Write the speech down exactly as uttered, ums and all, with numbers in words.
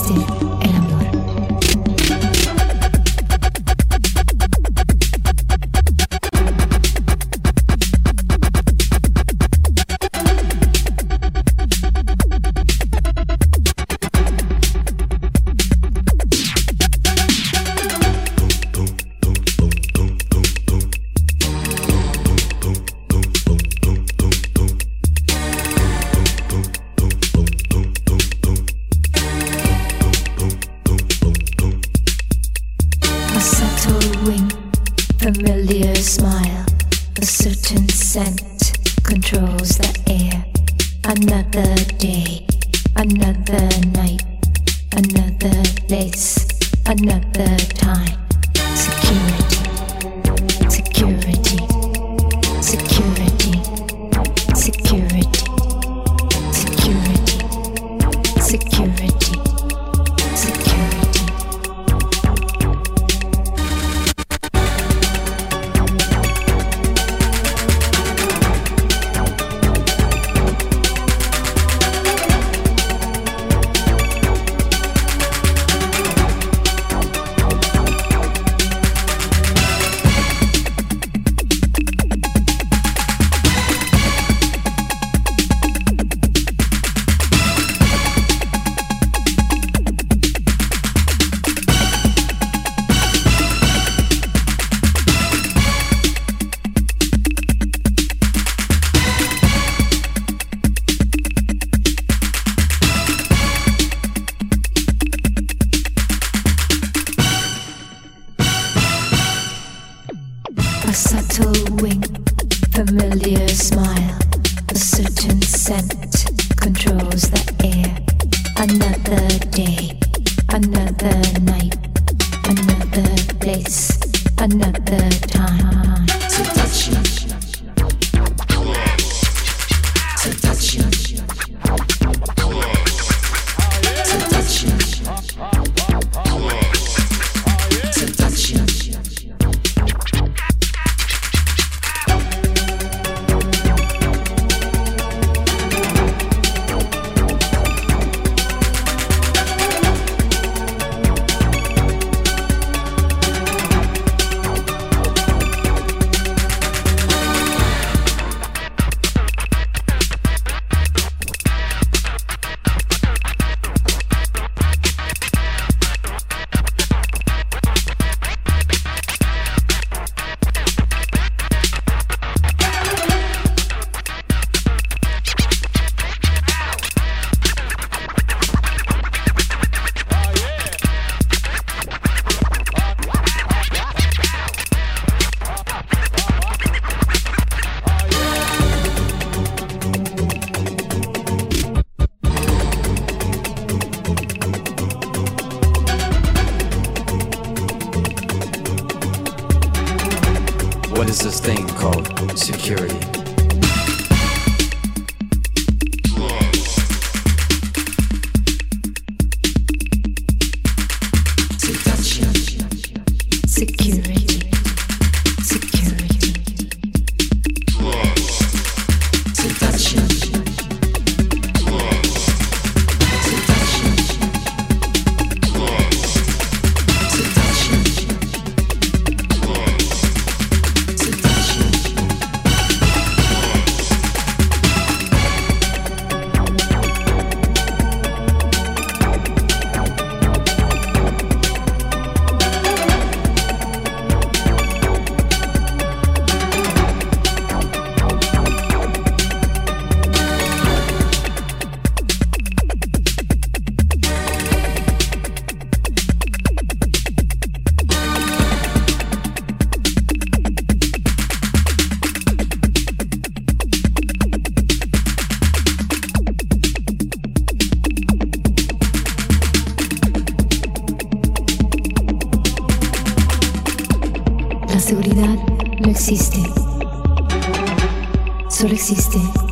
existe el amor. A subtle wing, familiar smile, a certain scent controls the air. Another day, another night, another place, another time. Security, security, security, security, security, security, security. A subtle wing, familiar smile, a certain scent controls the air. Another day, another night, another place, another time. Seduction, seduction, seduction, seduction. What is this thing called security? Seduction, security, security, seduction, seduction, seduction. La seguridad no existe, solo existe